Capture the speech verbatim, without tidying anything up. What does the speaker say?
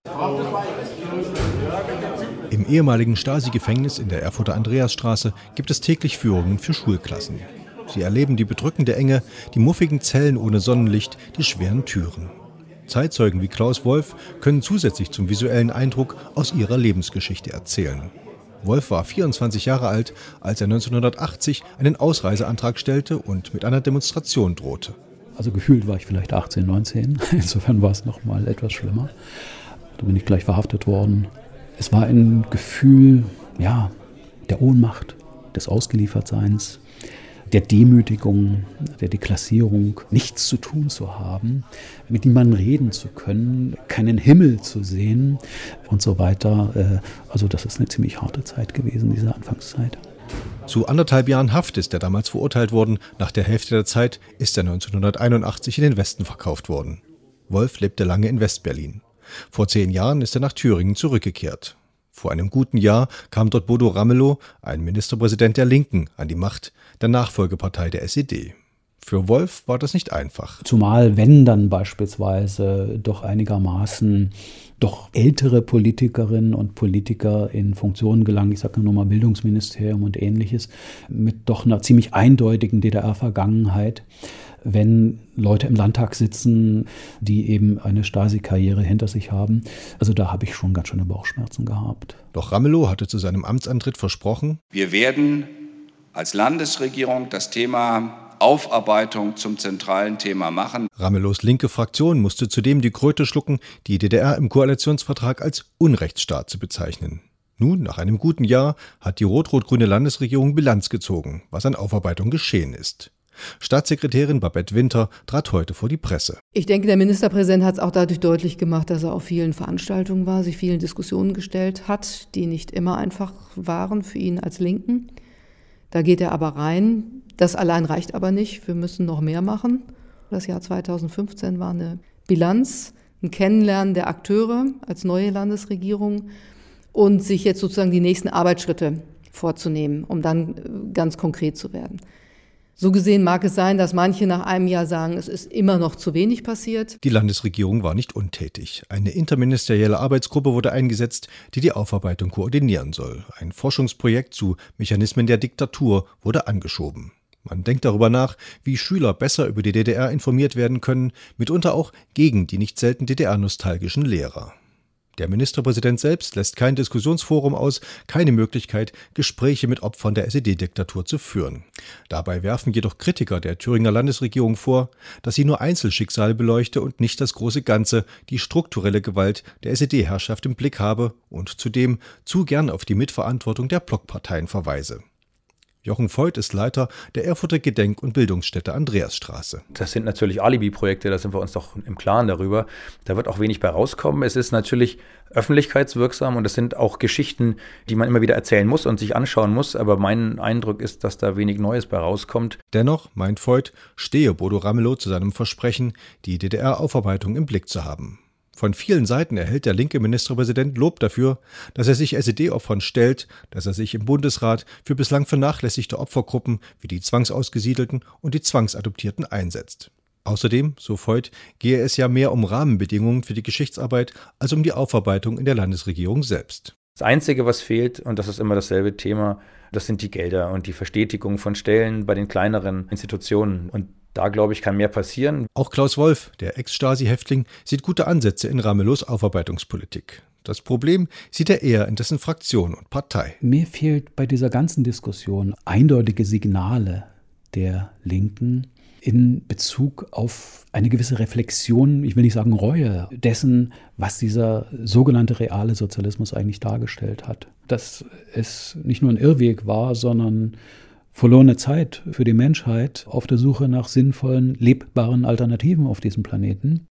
Im ehemaligen Stasi-Gefängnis in der Erfurter Andreasstraße gibt es täglich Führungen für Schulklassen. Sie erleben die bedrückende Enge, die muffigen Zellen ohne Sonnenlicht, die schweren Türen. Zeitzeugen wie Klaus Wolf können zusätzlich zum visuellen Eindruck aus ihrer Lebensgeschichte erzählen. Wolf war vierundzwanzig Jahre alt, als er neunzehnhundertachtzig einen Ausreiseantrag stellte und mit einer Demonstration drohte. Also gefühlt war ich vielleicht achtzehn, neunzehn. Insofern war es noch mal etwas schlimmer. Da bin ich gleich verhaftet worden. Es war ein Gefühl, ja, der Ohnmacht, des Ausgeliefertseins, der Demütigung, der Deklassierung, nichts zu tun zu haben, mit niemandem reden zu können, keinen Himmel zu sehen und so weiter. Also das ist eine ziemlich harte Zeit gewesen, diese Anfangszeit. Zu anderthalb Jahren Haft ist er damals verurteilt worden. Nach der Hälfte der Zeit ist er neunzehnhunderteinundachtzig in den Westen verkauft worden. Wolf lebte lange in Westberlin. Vor zehn Jahren ist er nach Thüringen zurückgekehrt. Vor einem guten Jahr kam dort Bodo Ramelow, ein Ministerpräsident der Linken, an die Macht, der Nachfolgepartei der S E D. Für Wolf war das nicht einfach. Zumal wenn dann beispielsweise doch einigermaßen doch ältere Politikerinnen und Politiker in Funktionen gelangen, ich sage nur mal Bildungsministerium und Ähnliches, mit doch einer ziemlich eindeutigen D D R-Vergangenheit, wenn Leute im Landtag sitzen, die eben eine Stasi-Karriere hinter sich haben. Also da habe ich schon ganz schöne Bauchschmerzen gehabt. Doch Ramelow hatte zu seinem Amtsantritt versprochen: Wir werden als Landesregierung das Thema Aufarbeitung zum zentralen Thema machen. Ramelows linke Fraktion musste zudem die Kröte schlucken, die D D R im Koalitionsvertrag als Unrechtsstaat zu bezeichnen. Nun, nach einem guten Jahr, hat die rot-rot-grüne Landesregierung Bilanz gezogen, was an Aufarbeitung geschehen ist. Staatssekretärin Babette Winter trat heute vor die Presse. Ich denke, der Ministerpräsident hat es auch dadurch deutlich gemacht, dass er auf vielen Veranstaltungen war, sich vielen Diskussionen gestellt hat, die nicht immer einfach waren für ihn als Linken. Da geht er aber rein. Das allein reicht aber nicht. Wir müssen noch mehr machen. Das Jahr zweitausendfünfzehn war eine Bilanz, ein Kennenlernen der Akteure als neue Landesregierung und sich jetzt sozusagen die nächsten Arbeitsschritte vorzunehmen, um dann ganz konkret zu werden. So gesehen mag es sein, dass manche nach einem Jahr sagen, es ist immer noch zu wenig passiert. Die Landesregierung war nicht untätig. Eine interministerielle Arbeitsgruppe wurde eingesetzt, die die Aufarbeitung koordinieren soll. Ein Forschungsprojekt zu Mechanismen der Diktatur wurde angeschoben. Man denkt darüber nach, wie Schüler besser über die D D R informiert werden können, mitunter auch gegen die nicht selten D D R-nostalgischen Lehrer. Der Ministerpräsident selbst lässt kein Diskussionsforum aus, keine Möglichkeit, Gespräche mit Opfern der S E D-Diktatur zu führen. Dabei werfen jedoch Kritiker der Thüringer Landesregierung vor, dass sie nur Einzelschicksale beleuchte und nicht das große Ganze, die strukturelle Gewalt der S E D-Herrschaft im Blick habe und zudem zu gern auf die Mitverantwortung der Blockparteien verweise. Jochen Voigt ist Leiter der Erfurter Gedenk- und Bildungsstätte Andreasstraße. Das sind natürlich Alibi-Projekte, da sind wir uns doch im Klaren darüber. Da wird auch wenig bei rauskommen. Es ist natürlich öffentlichkeitswirksam und es sind auch Geschichten, die man immer wieder erzählen muss und sich anschauen muss. Aber mein Eindruck ist, dass da wenig Neues bei rauskommt. Dennoch, meint Voigt, stehe Bodo Ramelow zu seinem Versprechen, die D D R-Aufarbeitung im Blick zu haben. Von vielen Seiten erhält der linke Ministerpräsident Lob dafür, dass er sich S E D-Opfern stellt, dass er sich im Bundesrat für bislang vernachlässigte Opfergruppen wie die Zwangsausgesiedelten und die Zwangsadoptierten einsetzt. Außerdem, so Voigt, gehe es ja mehr um Rahmenbedingungen für die Geschichtsarbeit als um die Aufarbeitung in der Landesregierung selbst. Das Einzige, was fehlt, und das ist immer dasselbe Thema, das sind die Gelder und die Verstetigung von Stellen bei den kleineren Institutionen. Und da, glaube ich, kann mehr passieren. Auch Klaus Wolf, der Ex-Stasi-Häftling, sieht gute Ansätze in Ramelows Aufarbeitungspolitik. Das Problem sieht er eher in dessen Fraktion und Partei. Mir fehlt bei dieser ganzen Diskussion eindeutige Signale der Linken in Bezug auf eine gewisse Reflexion, ich will nicht sagen Reue, dessen, was dieser sogenannte reale Sozialismus eigentlich dargestellt hat. Dass es nicht nur ein Irrweg war, sondern verlorene Zeit für die Menschheit auf der Suche nach sinnvollen, lebbaren Alternativen auf diesem Planeten.